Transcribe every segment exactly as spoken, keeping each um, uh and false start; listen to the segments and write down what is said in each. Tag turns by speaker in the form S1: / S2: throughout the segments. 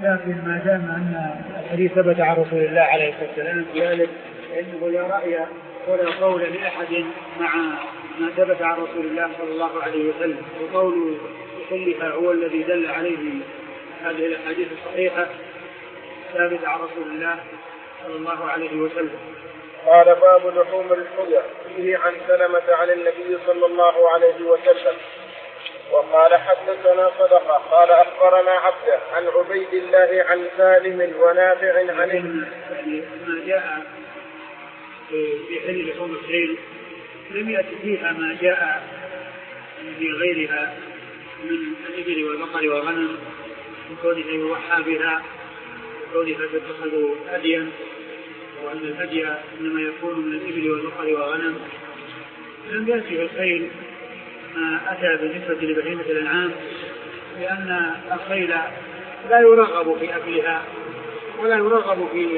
S1: لكن ما دام أن الحديث ثبت عن رسول الله عليه الصلاة والسلام ذلك فإنه لا رأي ولا قول لأحد مع ما ثبت عن رسول الله صلى الله عليه وسلم، وقول كلها هو الذي دل عليه هذه الأحاديث الصحيحة ثابت عن رسول الله صلى الله عليه وسلم.
S2: قال باب لحوم الحمر فيه عن سلمة عن النبي صلى الله عليه وسلم. وقال حدثنا صدقة قال أخبرنا عبده عن عبيد الله عن سالم ونافع عن
S1: يعني ما جاء في حل لحوم الخيل لم يأتي فيها ما جاء في غيرها من الإبل والبقر والغنم من كونه يوحى بها وكونها تتخذ هديا، وأن الهدي إنما يكون من الإبل والبقر والغنم. لم يأتي في الخيل ما أتى بالنسبة لبهيمة الأنعام، لأن الخيل لا يرغب في أكلها ولا يرغب في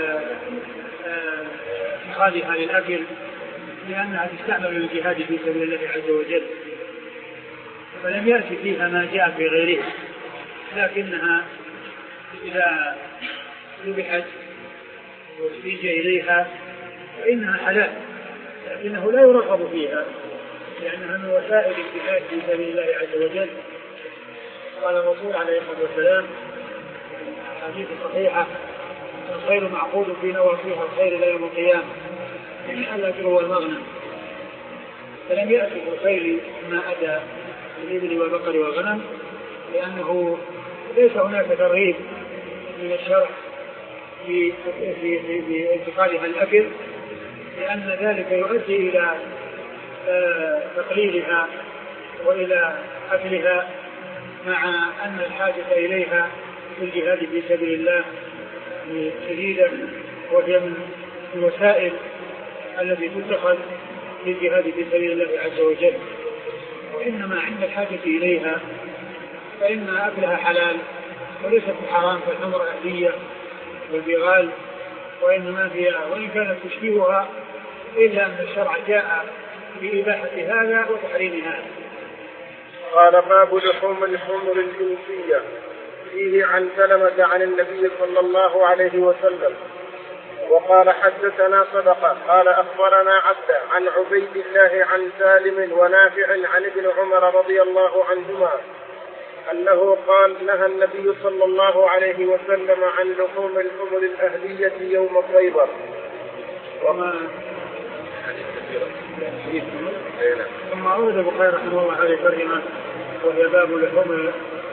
S1: اتخاذها للأكل، لأنها تستعمل للجهاد في سبيل الله عز وجل، فلم يأتي فيها ما جاء في غيرها، لكنها إذا ذبحت واحتيج إليها فإنها حلال، لكنه لا يرغب فيها لأنها من وسائل الجهاد في سبيل الله عز وجل. قال الرسول عليه الصلاة والسلام حديث صحيحة: الخير معقود في نواصيها الخير إلى يوم القيامة، يعني الأجر والمغنم. فلم يأتي في الخير ما أتى بالإبل والبقر والغنم، لأنه ليس هناك ترغيب من الشرع في في في, في انتقالها الأكل، لأن ذلك يؤدي إلى تقليلها وإلى أكلها، مع أن الحاجة إليها في الجهاد في سبيل الله شديدة، وهي من الوسائل التي تتخذ في الجهاد في سبيل الله عز وجل. وإنما عند الحاجة إليها فإن أكلها حلال وليست حرام كالحمر الأهلية والبغال، وإنما فيها وإن كانت تشبهها إلا أن الشرع جاء بإباحة هذا وتحريم هذا.
S2: قال باب لحوم الحمر الإنسية فيه عن سلمة عن النبي صلى الله عليه وسلم. وقال حدثنا صدقة قال أخبرنا عبده عن عبيد الله عن سالم ونافع عن ابن عمر رضي الله عنهما أنه قال: نهى النبي صلى الله عليه وسلم عن لحوم الحمر الأهلية يوم خيبر.
S1: وما ثم أورد البخاري رحمه الله هذه الترجمة، وهي باب لحوم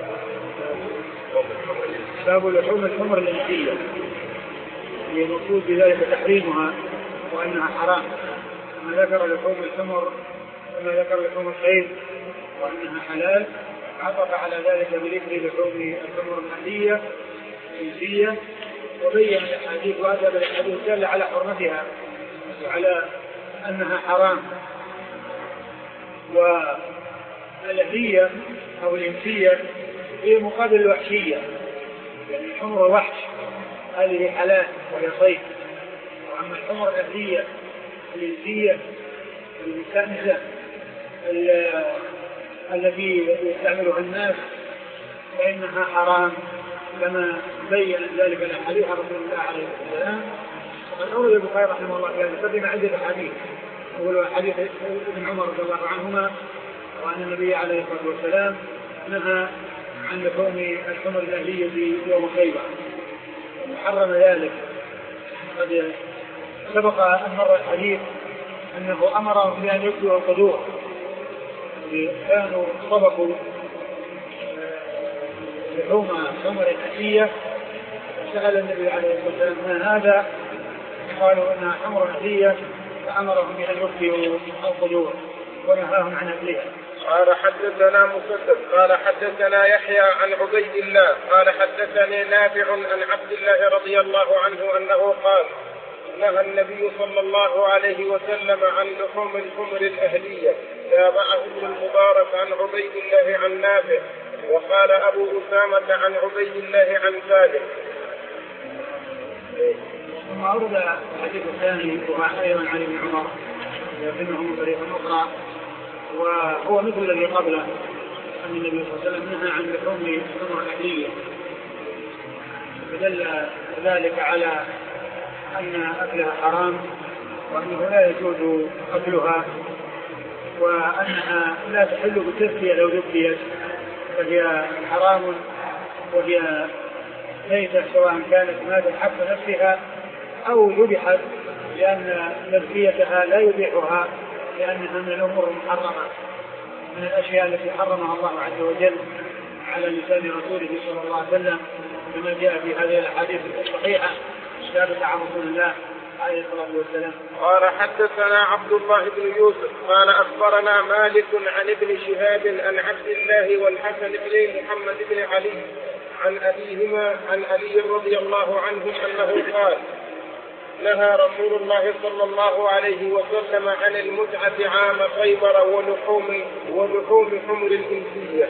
S1: باب لحوم الحمر الإنسية، المقصود بذلك تحريمها وأنها حرام، كما ذكر لحوم الحمر كما ذكر لحوم الخيل وأنها حلال، عطف على ذلك بذكر لحوم الحمر الأهلية الإنسية، وبين الأحاديث وأتى بالأحاديث دل على حرمتها وعلى أنها حرام. والأهلية أو الإنسية هي مقابل الوحشية، يعني حمر الوحش هذه حلال وهي صيد، وأما الحمر الأهلية الإنسية المستأنسة التي يستعملها الناس فإنها حرام، كما بين ذلك الحديث عن رسول الله عليه السلام. وقد أورد البخاري رحمه الله يعني قدم عدة أحاديث، أول حديث ابن عمر رضي الله عنهما وأن النبي عليه الصلاة والسلام نهى عن لحوم الحمر الأهلية يوم خيبر وحرم ذلك. قد سبق أن مر الحديث أنه أمرهم بأن يبدوا القدور، كانوا صبقوا لحوم حمر الأهلية، سأل النبي عليه الصلاة والسلام ما هذا؟ قالوا إنها حمر أهلية، فأمرهم بأن يبدوا القدور ونهاهم عن أكلها.
S2: قال حدثنا مسدد قال حدثنا يحيى عن عبيد الله قال حدثني نافع عن عبد الله رضي الله عنه أنه قال: نهى النبي صلى الله عليه وسلم عن لحوم الحمر الأهلية. تابعه ابن المبارك عن عبيد الله عن نافع، وقال أبو أسامة عن عبيد الله عن سالم.
S1: ثم أورد الحديث الثاني أيضا عن ابن عمر لكنه من طريق أخرى، وهو مثل الذي قبله، أن النبي صلى الله عليه وسلم نهى عن لحوم الحمر الأهلية، فدل ذلك على أن أكلها حرام، وأنه لا يجوز أكلها، وأنها لا تحل بالتذكية لو ذكيت، فهي حرام وهي ميتة سواء كانت ماتت حق نفسها أو ذبحت، لأن تذكيتها لا يبيحها، لأنها من الأمور المحرمة من الأشياء التي حرمها الله عز وجل على لسان رسوله صلى الله عليه وسلم، كما جاء في هذه الأحاديث الصحيحة الثابتة عن رسول الله عليه الصلاة والسلام.
S2: قال حدثنا عبد الله بن يوسف قال أخبرنا مالك عن ابن شهاب عن عبد الله والحسن بن محمد بن علي عن أبيهما عن علي رضي الله عنهم أنه قال نهى رسول الله صلى الله عليه وسلم عن المتعة عام خيبر ولحوم ولحوم حمر الإنسية.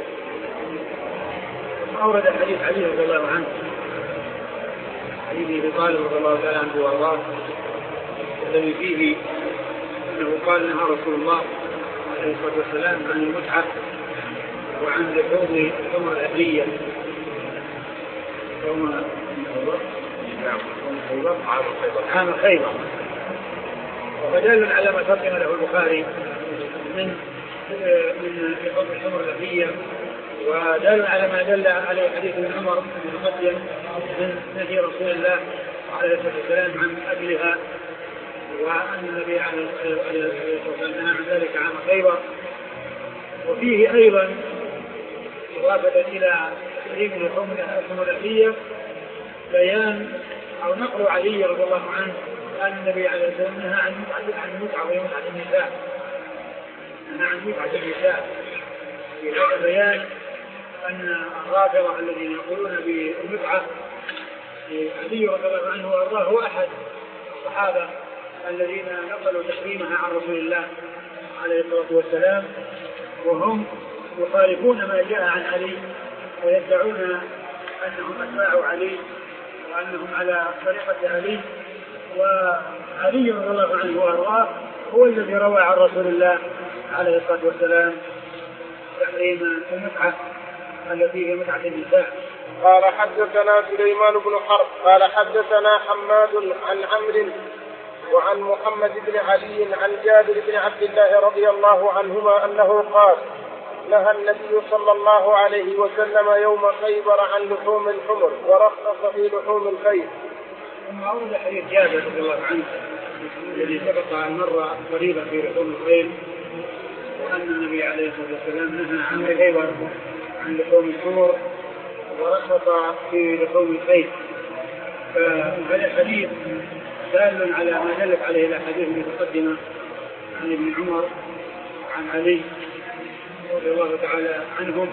S1: أورد حديث علي رضي الله عنه حديث أبي طالب رضي الله تعالى عنه وأرضاه الذي فيه أنه قال نهى رسول الله عليه الصلاة والسلام عن المتعة وعن لحوم الحمر الأهلية يوم عام خيبر، ودل على ما ترجم له البخاري من من لحوم الحمر الأهلية، ودل على ما دل عليه حديث ابن عمر المقدم من نهي رسول الله عليه الصلاة والسلام عن أكلها، وأن النبي عليه الصلاة والسلام عن ذلك عام خيبر. وفيه أيضا إضافة إلى تحريم لحوم الحمر الأهلية بيان أو نقل علي رضي الله عنه أن النبي عليه الصلاة والسلام نهى عن المتعة ومتعة النساء، نهى عن متعة النساء. في هذا بيان أن الرافضة الذين يقولون بالمتعة علي رضي الله عنه وأرضاه هو أحد الصحابة الذين نقلوا تحريمها عن رسول الله عليه الصلاة والسلام، وهم يخالفون ما جاء عن علي ويدعون أنهم أتباع علي وأنهم على طريقة علي، وعلي رضي الله عنه وأرضاه هو الذي روى عن رسول الله عليه الصلاة والسلام تحريم المتعة التي هي متعة النساء.
S2: قال حدثنا سليمان بن حرب قال حدثنا حماد عن عمرو وعن محمد بن علي عن جابر بن عبد الله رضي الله عنهما أنه قال نهى النبي صلى الله عليه وسلم يوم خيبر عن لحوم الحمر ورخص في لحوم الخيل.
S1: ثم أورد حديث جابر رضي الله عنه الذي سبق عن مرة قريبا في لحوم الخيل، وأن النبي عليه الصلاة والسلام نهى عن خيبر عن لحوم الحمر ورخص في لحوم الخيل. فهذا الحديث دال على ما دلت عليه الأحاديث المتقدمة عن ابن عمر عن علي رضي الله تعالى عنهم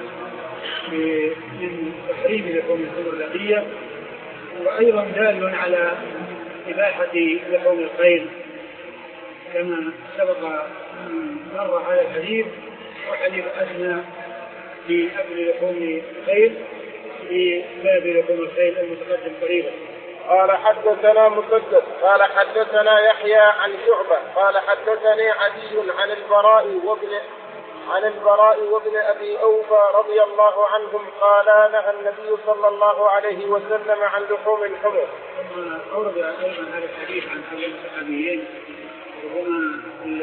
S1: من تحريم لحوم الحمر الأهلية، وأيضا دال على إباحة لحوم الخيل كما سبق مر هذا الحديث، وحديث أدنى في أكل لحوم الخيل في باب لحوم الخيل المتقدم قريبا.
S2: قال حدثنا مسدد قال حدثنا يحيى عن شعبة قال حدثني عدي عن البراء وابن عن البراء وابن أبي أوفى رضي الله عنهم قال نهى النبي صلى الله عليه وسلم عن لحوم الحمر.
S1: ثم أورد أيضا هذا الحديث عن هذين الصحابيين وهما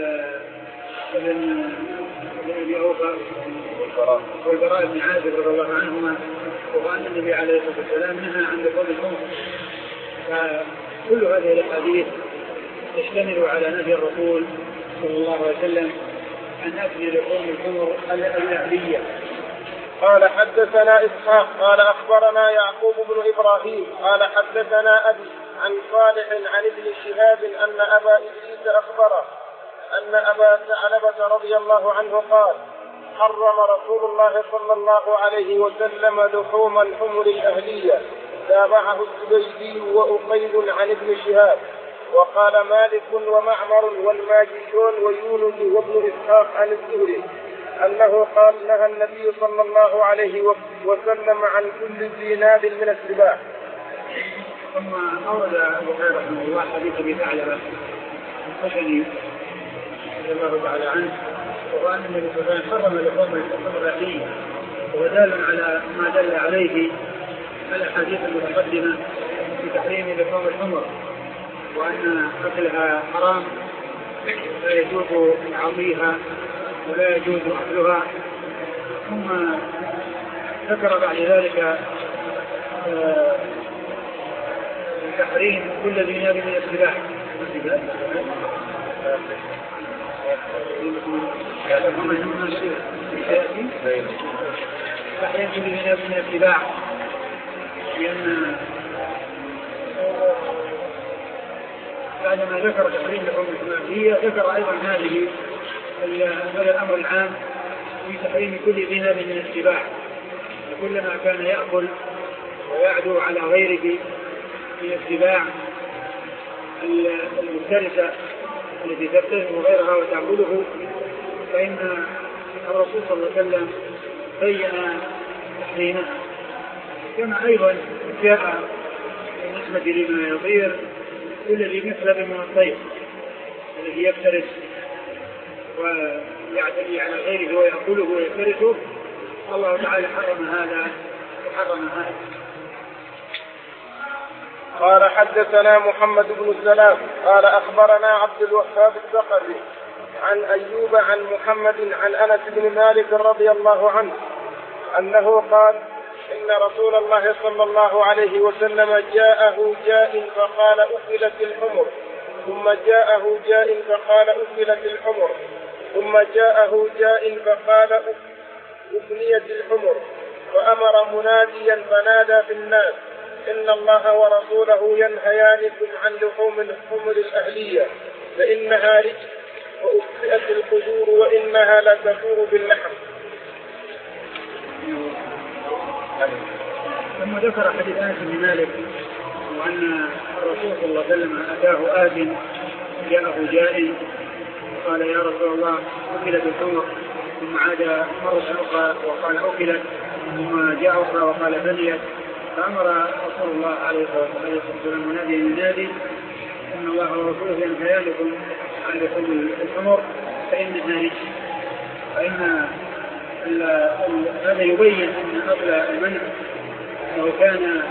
S1: ابن أبي أوفى والبراء بن عازب رضي الله عنهما، وأن النبي عليه الصلاة والسلام نهى عن لحوم الحمر. فكل هذه الأحاديث تشتمل على نهي الرسول صلى الله عليه وسلم عن أكل لحوم الحمر الأهلية.
S2: قال حدثنا إسحاق قال أخبرنا يعقوب بن إبراهيم قال حدثنا أبي عن صالح عن ابن شهاب أن أبا إدريس أخبره أن أبا ثعلبة رضي الله عنه قال حرم رسول الله صلى الله عليه وسلم لحوم الحمر الأهلية. تابعه الزبيدي وأقيل عن ابن شهاب. وقال مالك ومعمر والماجشون ويونس وابن إسحاق عن الزهري أنه قال نهى النبي صلى الله عليه وسلم عن كل ذي ناب من السباع.
S1: ثم أورد البخاري رحمه الله حديث أبي ثعلبة الخشني رضي الله تعالى عنه، وأن النبي صلى الله عليه وسلم حرم لحوم الحمر الأهلية، ودال على ما دل عليه الأحاديث المتقدمة في تحريم لحوم الحمر وأن أكلها حرام لا يجوز تعاطيها ولا يجوز أكلها، ثم ذكر بعد ذلك تحريم كل ذي ناب من السباع تحريم كل ذي ناب من السباع، لأن بعدما ذكر تحريم لحوم الحمير ذكر أيضا هذه هذا الأمر العام في تحريم كل ذي ناب من السباع، وكلما كان يأكل ويعدو على غيره من السباع المفترسة التي تبتزم غيرها وتعبده، فإن الرسول صلى الله عليه وسلم بين تحريمه. كما أيضا جاء بالنسبة لما يطير كل ذي مثلب من الطير الذي يفترس ويعتدي على غيره ويأكله ويفترسه، الله تعالى حرم هذا وحرم هذا.
S2: قال حدثنا محمد بن السلام قال أخبرنا عبد الوهاب الثقفي عن أيوب عن محمد عن أنس بن مالك رضي الله عنه أنه قال إن رسول الله صلى الله عليه وسلم جاءه جاء فقال أكلت الحمر، ثم جاءه جاء فقال أكلت الحمر، ثم جاءه جاء فقال أفنيت الحمر، فأمر مناديا فنادى في الناس إن الله ورسوله ينهيانكم عن لحوم الحمر الأهلية فإنها رجس وأفئت القدور وإنها لا تفور باللحم.
S1: ثم ذكر حديث أنس بن مالك وأن الرسول صلى الله عليه وسلم أتاه آت جاءه جاء قال يا رسول الله أكلت الحمر، ثم عاد مرة أخرى وقال أكلت، ثم جاء أخرى وقال بنيت، فأمر رسول الله عليه الصلاة والسلام منادي ينادي إن الله ورسوله ينهيانكم عن لحوم الحمر فإنها رجس. فإن هذا يبين أن أصل المنع أنه كان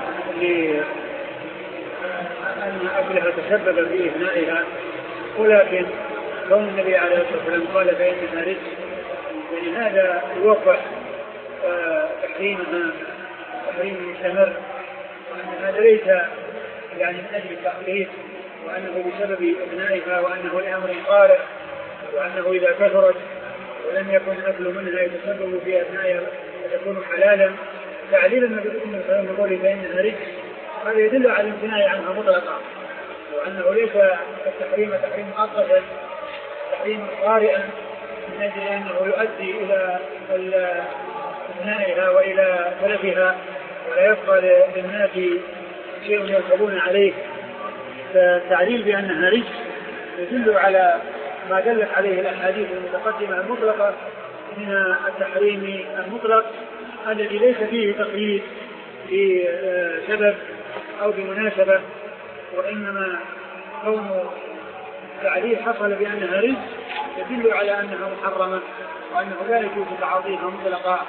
S1: أن أكلها تسبب في إفنائها، ولكن كون النبي عليه الصلاة والسلام قال فإنها رجس يعني هذا يوضح تحريمها تحريم مستمر، وأن هذا ليس يعني من أجل التخفيف، وأنه بسبب إفنائها، وأنه لأمر طارئ، وأنه إذا كثرت ولم يكن أكل منها يتسبب في أثنائها فتكون حلالا تعليلا النبي صلى الله عليه وسلم بقوله فإنها رجس، هذا يدل على الامتناع عنها مطلقا، وأنه ليس التحريم تحريم مؤقتا تحريم طارئا من أجل أنه يؤدي إلى أثنائها وإلى تلفها ولا يبقى للناس شيء يركبون عليه. فالتعليل بأنها رجس يدل على ما دلت عليه الأحاديث المتقدمة المطلقة من التحريم المطلق الذي ليس فيه تقييد بسبب أو بمناسبة، وإنما كون التعليل حصل بأنها رجس يدل على أنها محرمة وأنه لا يجوز تعاطيها مطلقا.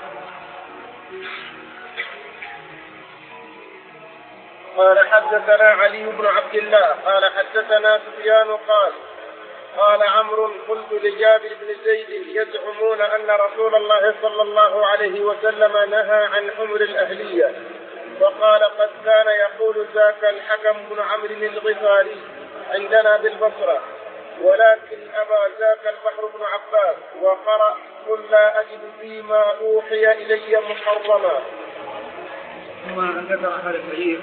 S2: قال حدثنا علي بن عبد الله قال حدثنا سفيان قال قال عمرو قلت لجابر بن زيد يزعمون أن رسول الله صلى الله عليه وسلم نهى عن حمر الأهلية، وقال قد كان يقول ذاك الحكم بن عمرو الغفاري عندنا بالبصرة، ولكن أبى ذاك البحر بن عباس وقرأ قل لا أجد فيما أوحي إلي محرما.
S1: ثم ذكر هذا الحديث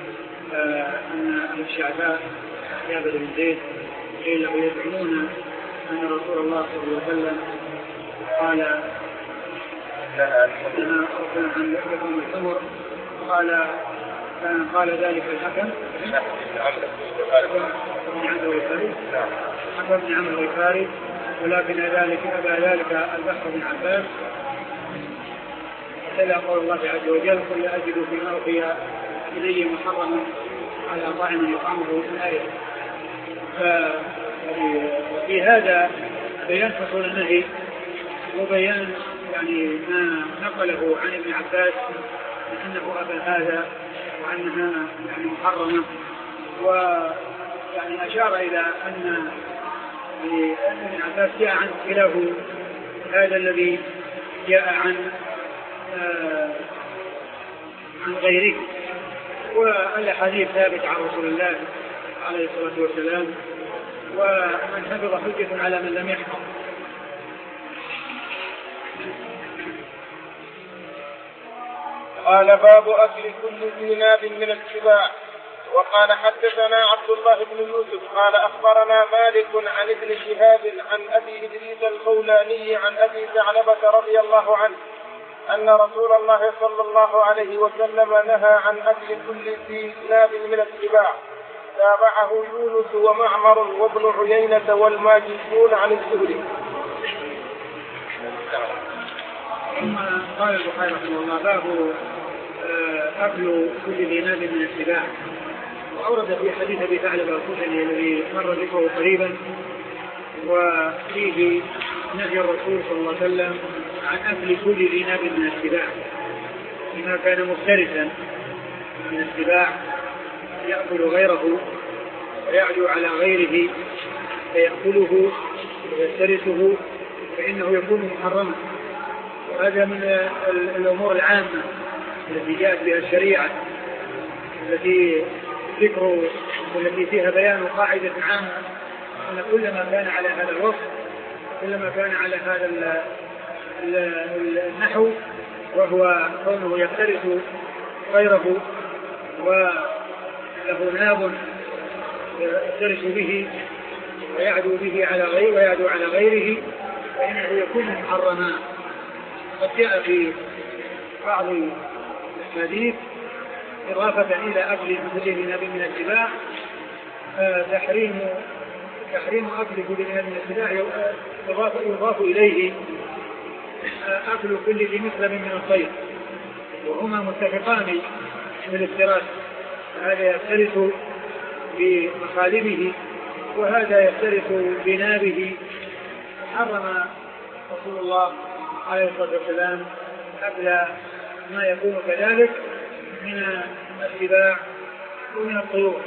S1: أن الشعباء جابر بن زيد قيل يزعمون أن رسول الله صلى الله عليه وسلم قال لها عن لحوم الحمر، قال كان قال ذلك الحكم بن عمرو الغفاري حكم بن عمرو الغفاري، ولكن ذلك أبى ذلك البحر بن عباس إلى قول الله عز وجل قل لا أجد فيما أوحي إلي محرما على طاعم يطعمه في الآية. ففي هذا بيان فصول النهي وبيان يعني ما نقله عن ابن عباس أنه أبى هذا وأنها يعني محرمة، ويعني أشار إلى أن ابن عباس جاء عن خلاف هذا الذي جاء عن آه عن غيره، والأحاديث ثابت عن رسول الله عليه الصلاة والسلام، ومن حفظ حجة على من لم يحفظ.
S2: قال باب أكل كل ذي ناب من السباع. وقال حدثنا عبد الله بن يوسف قال أخبرنا مالك عن ابن شهاب عن أبي إدريس الخولاني عن أبي ثعلبة رضي الله عنه أن رسول الله صلى الله عليه وسلم نهى عن أكل كل ذي ناب من السباع. تابعه يونس ومعمر وابن عيينة والماجشون عن الزهري.
S1: ثم قال البخاري رحمه الله باب أكل كل ذي ناب من السباع. وأورد في حديث أبي ثعلبة الخشني الذي مر ذكره قريبا، وفيه نهي الرسول صلى الله عليه وسلم عن أكل كل ذي ناب من السباع، بما كان مفترسا من السباع يأكل غيره ويعدو على غيره فيأكله ويفترسه، فإنه يكون محرما. وهذا من الأمور العامة التي جاءت بها الشريعة، التي ذكر والتي فيها بيان قاعدة عامة أن كل ما كان على هذا الوصف، كل ما كان على هذا النحو، وهو كونه يفترس غيره وله ناب يفترس به ويعدو به على غيره ويعدو على غيره، فإنه يكون محرما. قد جاء في بعض الحديث إضافة إلى أكل كل ذي ناب من السباع تحريم تحريم أكل كل ذي ناب من السباع، يضاف, يضاف إليه أكل كل ذي مثلب من الطير، وهما متفقان في الافتراس. هذا يفترس بمخالبه وهذا يفترس بنابه. حرم رسول الله عليه الصلاة والسلام أكل ما يكون كذلك من السباع ومن الطيور.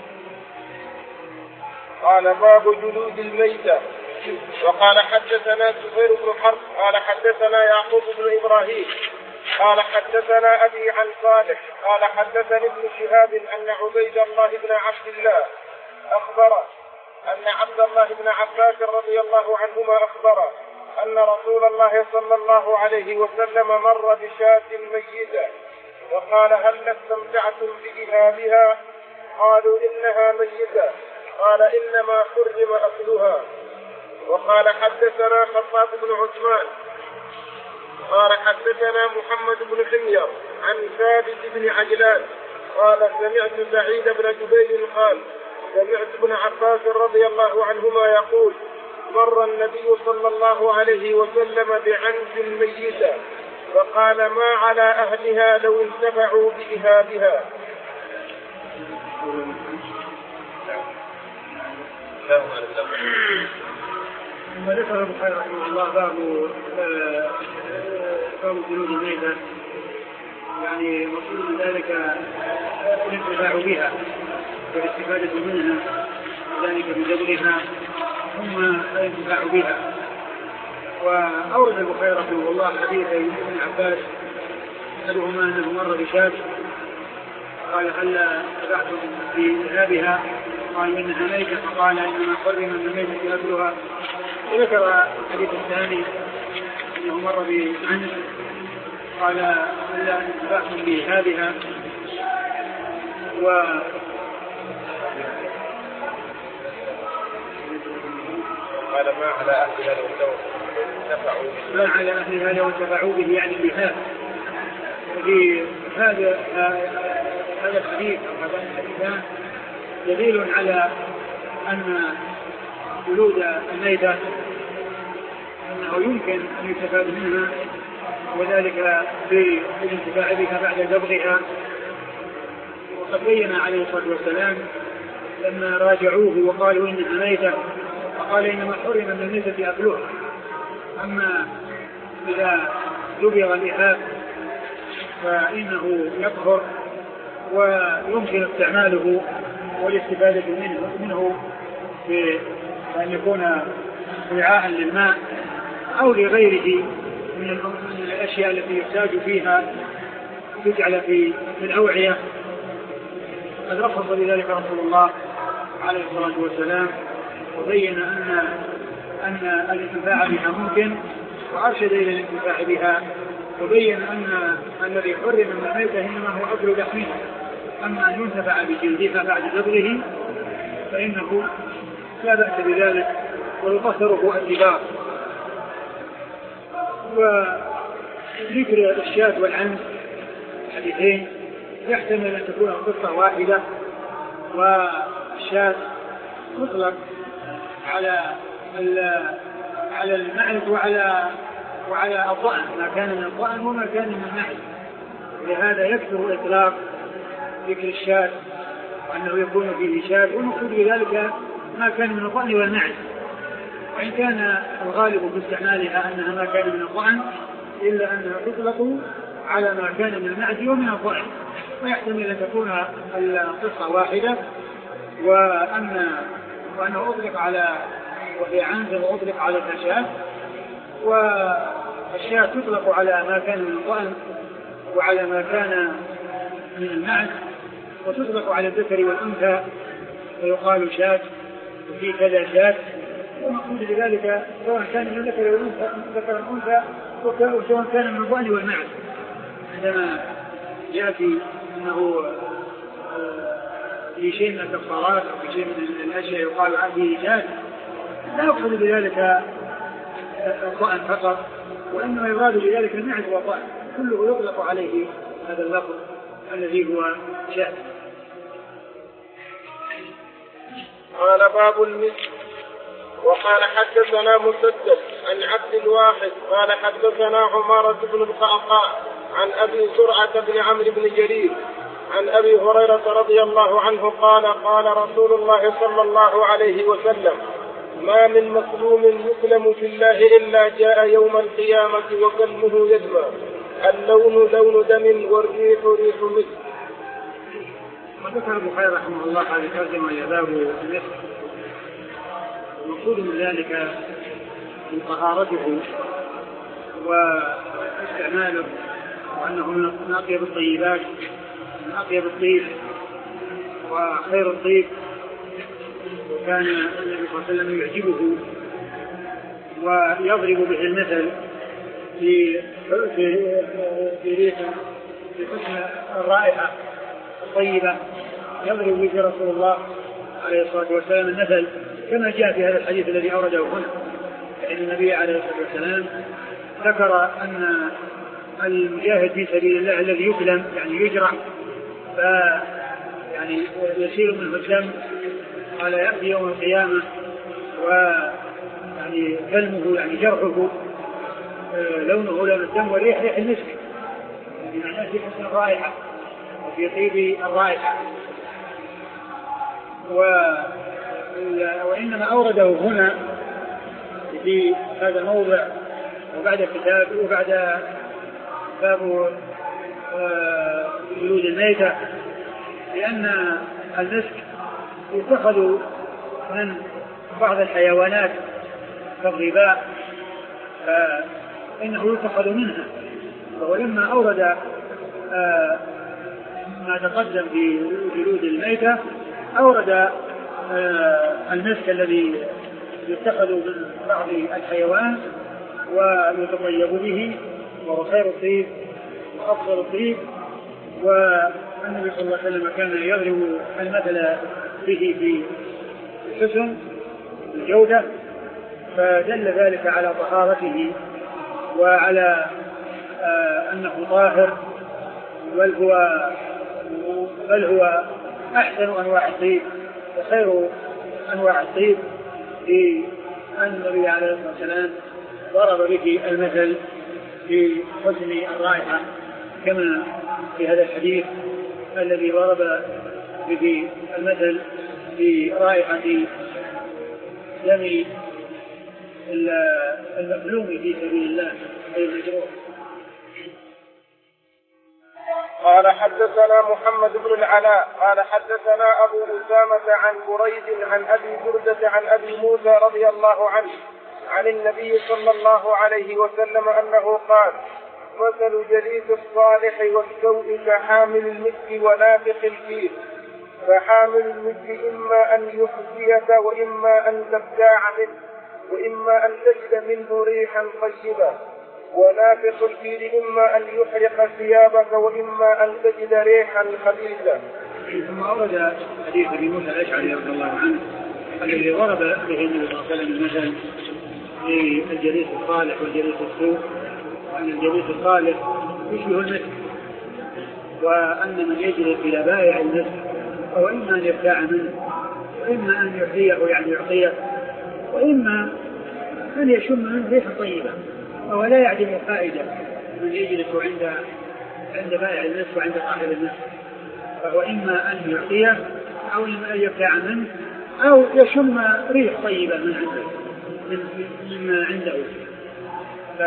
S2: قال باب جلود الميتة. وقال حدثنا زهير بن حرب قال حدثنا يعقوب بن إبراهيم قال حدثنا أبي عن صالح قال حدثني ابن شهاب أن عبيد الله بن عبد الله أخبر أن عبد الله بن عباس رضي الله عنهما أخبر أن رسول الله صلى الله عليه وسلم مر بشاة ميتة وقال هل استمتعتم بإهابها؟ قالوا إنها ميتة. قال إنما حرم أكلها. وقال حدثنا خطاب بن عثمان قال حدثنا محمد بن حمير عن ثابت بن عجلان قال سمعت سعيد بن جبير قال سمعت ابن عباس رضي الله عنهما يقول مر النبي صلى الله عليه وسلم بعنز ميتة فقال ما على أهلها لو انتفعوا بإهابها.
S1: ثم ذكر البخاري رحمه الله باب باب جلود الميتة، يعني مقصود من ذلك الانتفاع بها والاستفادة منها وذلك بذبحها ثم الانتفاع بها. وأورد البخاري رحمه الله حديث ابن عباس أحدهما أنه مر بشاة قال هل تبعتم في ذهابها؟ قال إنها ميتة فقال إنما حرم من الميتة يأكلها. وذكر الحديث الثاني أنه مر بعنز قال هل تبعتم بذهابها؟ و
S2: قال ما على أهلها لو انتفعوا
S1: ما على أهلها لو انتفعوا به يعني بها. وفي هذا هذا الحديث أو هذا الحديثان دليل على أن جلود الميتة أنه يمكن أن يستفاد منها وذلك بالانتفاع بها بعد ذبحها. وقد بين عليه الصلاة والسلام لما راجعوه وقالوا إنها ميتة فقال إنما حرم من الميتة أكلها. أما إذا دبغ الإهاب فإنه يطهر ويمكن استعماله والاستفادة منه, منه بأن يكون وعاء للماء أو لغيره من الأشياء التي يحتاج فيها تجعل في الأوعية. قد رخص بذلك رسول الله عليه الصلاة والسلام وبين أن أن الانتفاع بها ممكن وأرشد إلى الانتفاع بها وبين أن الذي حرم من الميتة إنما هو أكل لحمها، أما أن ينتفع بجلدها بعد ذبحه فإنه لا بأس بذلك ويطهره الدباغ. وذكر الشاة والعنز حديثين يحتمل أن تكون قصة واحدة، والشاة مطلق على على المعز وعلى وعلى الضأن، ما كان من الضأن وما كان من المعز، لهذا يكثر إطلاق ذكر الشاة وأنه يكون فيه شاة، والمقصود بذلك ما كان من الضأن والمعز، وإن كان الغالب في استعمالها أنها ما كان من الضأن إلا أنها تطلق على ما كان من المعز ومن الضأن، ويحتمل أن تكون القصة واحدة، وأن وأنه أطلق على وهي عنز وأطلق على الشاة، والشاة تطلق على ما كان من الضأن وعلى ما كان من المعز، وتطلق على الذكر والأنثى ويقال شاة وفي كذا شاة، ومقصود بذلك سواء كان من الذكر والأنثى ذكر الأنثى وسواء كان من الضأن والمعز. عندما يأتي أنه في شيء من الكفارات أو في شيء من الأشياء يقال عنه شاة، لا يقصد بذلك الضأن فقط، وإنما يراد بذلك المعز والضأن، كله يطلق عليه هذا اللفظ الذي هو شاة.
S2: قال باب المسك. وقال حدثنا مسدد عن عبد الواحد قال حدثنا عمارة بن القعقاع عن أبي زرعة بن عمرو بن جرير عن أبي هريرة رضي الله عنه قال قال رسول الله صلى الله عليه وسلم: ما من مظلوم يسلم في الله إلا جاء يوم القيامة وقلبه يدمى، اللون لون دم والريح ريح مسك.
S1: وذكر البخاري رحمه الله هذه الترجمة يا باب المسك، المقصود من ذلك من طهارته واستعماله، وأنه من أطيب الطيبات، من أطيب الطيب وخير الطيب، وكان النبي صلى الله عليه وسلم يعجبه ويضرب به المثل في في ريح في حسن الرائحة الطيبة، يضرب به رسول الله عليه الصلاة والسلام المثل كما جاء في هذا الحديث الذي أورده هنا، فإن النبي عليه الصلاة والسلام ذكر أن المجاهد في سبيل الله الذي يكلم يعني يجرح ف يعني يسير منه الدم، قال يأتي يوم القيامة ويعني كلمه يعني جرحه لونه لون الدم والريح ريح المسك، يعني معناه في حسن الرائحة وفي طيب الرائحة. وإنما أورده هنا في هذا الموضع وبعد كتاب وبعد باب جلود الميتة، لأن المسك يتخذ من بعض الحيوانات كالظباء فإنه يتخذ منها، ولما أورد ما تقدم في جلود الميتة أورد المسك الذي يتخذ من بعض الحيوان ويتطيب به، وهو خير الطيب وأفضل الطيب، والنبي صلى الله عليه وسلم كان يضرب المثل به في الحسن الجودة، فدل ذلك على طهارته وعلى آه أنه طاهر، بل هو بل هو أحسن أنواع الطيب وخير أنواع الطيب، في أن النبي عليه الصلاة والسلام ضرب به المثل في حسن الرائحة كما في هذا الحديث الذي ضرب به المثل في رائحة دم المظلوم في سبيل الله أي المجروح.
S2: قال حدثنا محمد بن العلاء قال حدثنا أبو أسامة عن بريد عن أبي بردة عن أبي موسى رضي الله عنه عن النبي صلى الله عليه وسلم أنه قال: مثل جليس الصالح والسوء كحامل المسك ونافخ الكير، فحامل المسك إما أن يخزيك وإما أن تبتاع منه وإما أن تجد منه ريحا طيبا، ونافخ الكير إما أن يحرق ثيابك وإما أن تجد ريحا خبيثا.
S1: ثم أورد حديث أبي موسى الأشعري رضي الله عنه الذي ضرب به النبي صلى الله عليه وسلم المثل للجليس الصالح والجليس السوء، وأن الجليس الصالح يشبه المسك، وأن من يجلس إلى بائع المسك أو إما أن يبتاع منه وإما أن يحييه يعني يعطيه وإما أن يشم منه ريحا طيبة، وهو لا يعدم فائدة من يجلس عند عند بائع المسك وعند صاحب المسك، فهو إما أن يعطيه أو إما أن يبتاع منه أو يشم ريح طيبة من عنده مما عنده. ف...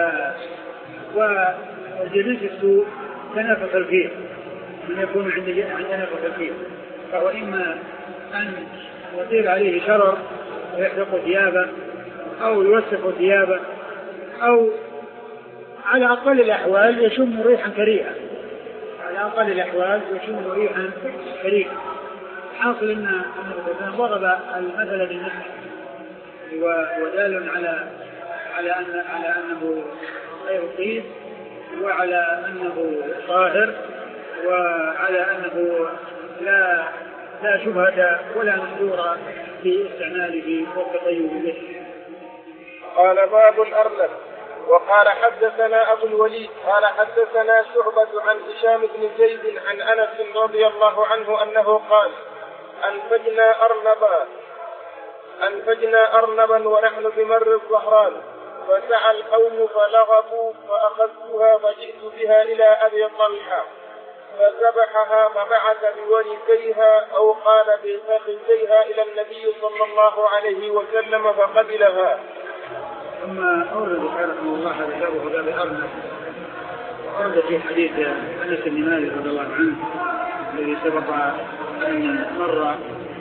S1: والجليس السوء تنافق الكير، من يكون عند عند تنافق الكير، فهو إما أن يطير عليه شرر ويحرق ثيابه أو يوسخ ثيابه أو على أقل الأحوال يشم ريحا كريهة، على أقل الأحوال يشم ريحا كريهة. حاصل أن النبي ضرب المثل بالمسك ودال على على أن على أنه غير طيب وعلى أنه طاهر وعلى أنه لا لا شبهة ولا محذور في استعماله والتطيب به.
S2: قال: باب الأرنب. وقال حدثنا أبو الوليد قال حدثنا شعبة عن هشام بن زيد عن أنس رضي الله عنه أنه قال: أنفجنا أرنبا أنفجنا أرنبا ونحن بمر الظهران، فسعى القوم فلغبوا فأخذتها فجئت بها إلى أبي طلحة فذبحها فبعث بورثيها أو قال بفخذيها إلى النبي صلى الله عليه وسلم فقبلها.
S1: ثم أورد البخاري رحمه الله هذا باب باب الأرنب، ورد في حديث أنس بن مالك رضي الله عنه الذي سبق أن مر،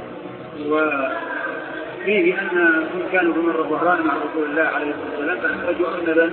S1: وفيه أن كانوا بمر الظهران مع رسول الله عليه الصلاة والسلام فأنفجوا أرنبا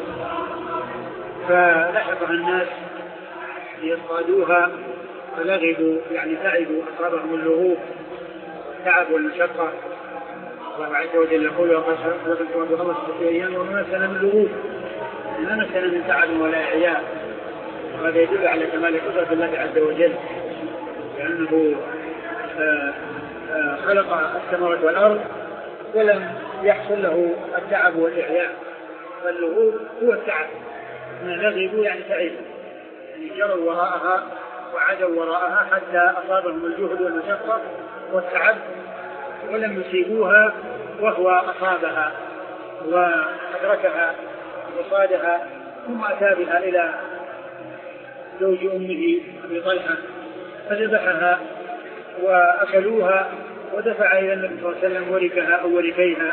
S1: فلحقها الناس ليصطادوها فلغبوا يعني تعبوا، أصابهم اللغوب تعب والمشقة. الله عز وجل يقول: وقد خلقكم بخمسة أيام وما مسنا من لغوب، ما مسنا من تعب ولا إعياء. وهذا يدل على كمال قدرة الله عز وجل، لأنه آآ آآ خلق السماوات والأرض ولم يحصل له التعب والإعياء، فاللغوب هو التعب، ما لغبوا يعني تعبوا، يعني جروا وراءها وعدوا وراءها حتى أصابهم الجهد والمشقة والتعب ولم يصيبوها وهو أصابها وأدركها وصادها، ثم أتى بها إلى زوج أمه أبي طلحة فذبحها وأكلوها ودفع إلى النبي صلى الله عليه وسلم وركها أو وركيها.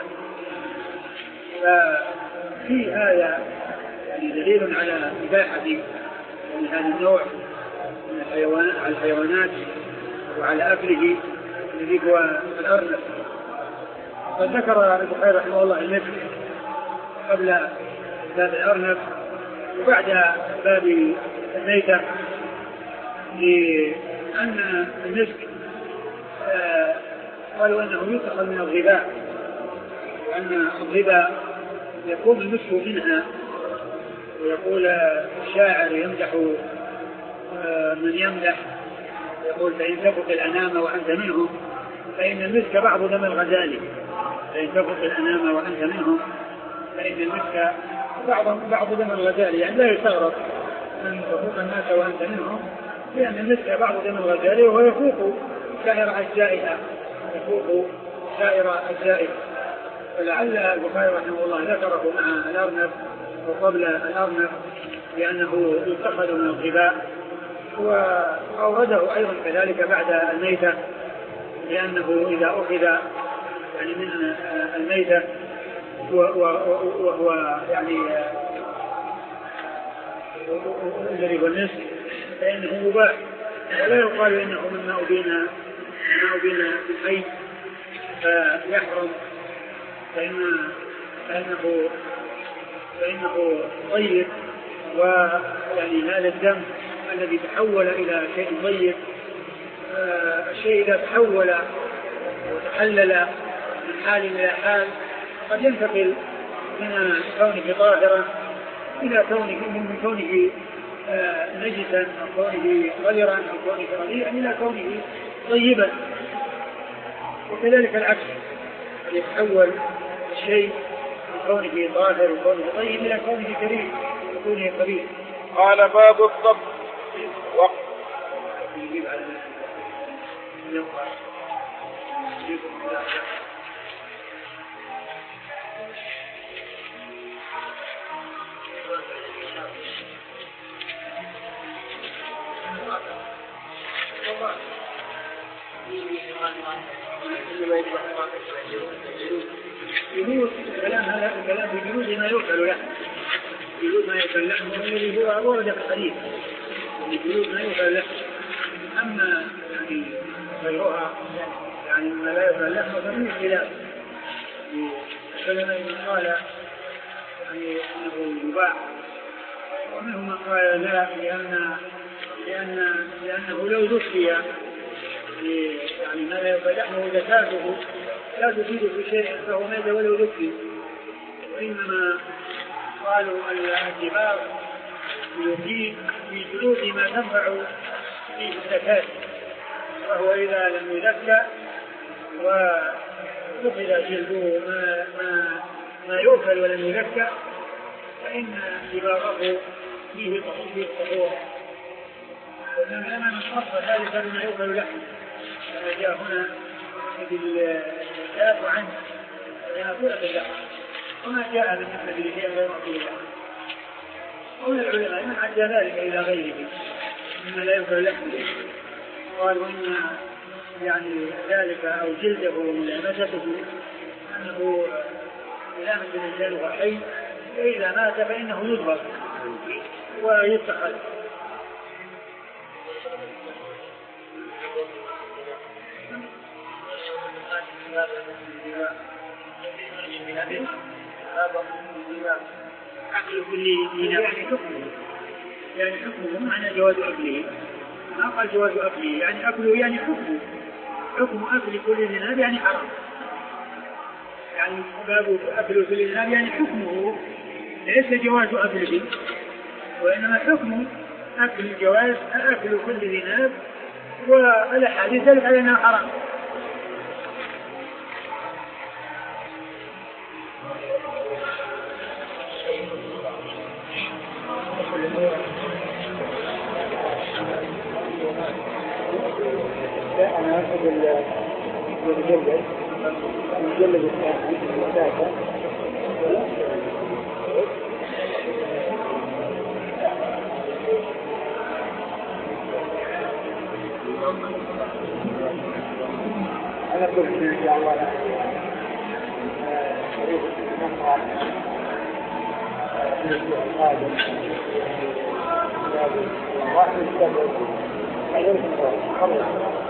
S1: ففي هذا يعني دليل على إباحة من هذا النوع من الحيوانات وعلى أكله الذي هو الأرنب. فذكر البخاري رحمه الله المسك قبل باب الأرنب وبعد باب الميتة، لأن المسك آه قالوا أنه يتخذ من الغباء، وأن الغباء يكون المسك منها. ويقول الشاعر يمدح آه من يمدح يقول: فإن تفق الأنام وأنت منهم فإن المسك بعض دم الغزال، فإن تفق الأنام وأنت منهم فإن المسك بعض بعض دم الغزال، يعني لا يستغرب أن تفوق الناس وأنت منهم، لأن المسك بعض دم الغزال وهو يفوق سائر أجزائها يفوق سائر أجزائها. فلعل البخاري رحمه الله ذكره مع الأرنب وقبل الأرنب لأنه يتخذ من الغباء، وأورده أيضا كذلك بعد الميتة لأنه إذا أخذ يعني من الميتة وهو يعني الذي هو النسك فإنه مباح ولا يقال إنه مما أبين ما أبين بالحي فيحرم، فإن فإنه فإنه طيب، ويعني هذا الدم الذي تحول إلى شيء طيب، الشيء إذا تحول وتحلل من حال إلى حال قد ينتقل من كونه طاهرا إلى كونه من كونه نجسا أو كونه غيرا أو كونه رديئا إلى كونه طيبا، وكذلك العكس يتحول الشيء من كونه طاهر وكونه طيب إلى كونه كريم وكونه قبيح.
S2: قال باب الضبط وقت
S1: جلود الكلام هذا الكلام في جلود ما يؤكل له، جلود ما يؤكل لحمه الذي هو ورد في الحديث، جلود ما يؤكل له. أما يعني غيرها يعني ما لا يؤكل لحمه فمن خلاف كلام من قال يعني انه يباع، ومنهم من قال لا، لان لان لانه لو ذكي يعني ما لا يؤكل لحمه زكاته لا تفيد في شيء فهو ماذا ولو ذكي، وانما قالوا الاتباع يفيد في جلود ما تنفع فيه الزكاة، وهو إذا لم يزكى وأخذ جلده ما ما ما يؤكل ولم يزكى فإن اتباعه فيه فيه الطهور، وإنما نصف ذلك بما يؤكل لحمه، كما جاء هنا بالذات عنه ويأكل اللحم، وما جاء بالنسبة لشيء غير مأكول اللحم. ومن العلماء من عدى ذلك إلى غيره مما لا يؤكل لحمه، قالوا إن يعني ذلك أو جلده وملامسته أنه لامس الإنسان وهو حي، وإذا مات فإنه يضرب ويتخذ. أكل كل دينار يعني حكمه، يعني حكمه معنى جواز أكله، ما قال جواز أكله يعني أكله يعني حكمه، حكم أكل كل دينار يعني حرام، يعني باب أكل كل دينار يعني حكمه ليس جواز أكله، وإنما حكمه أكل جواز أكل كل دينار، والأحاديث دلت على أنها حرام. أنا أخذ المجلد المجلد الثاني الثالث أنا قلت إن شاء الله أريد نقرأ في الأسبوع القادم واحد السبب غير خمس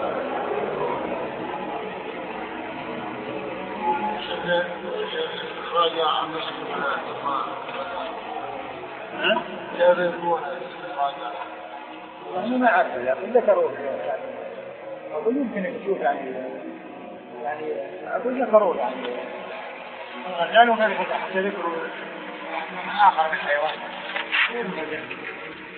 S2: راجع عن نفس الحياة
S1: ها؟
S2: يابدون راجع
S1: أنا ما أعرف لكن ذكروا أقول يمكن نشوف يعني يعني أقول ذكروا يعني قالوا ما حتى ذكروا آخر من الحيوان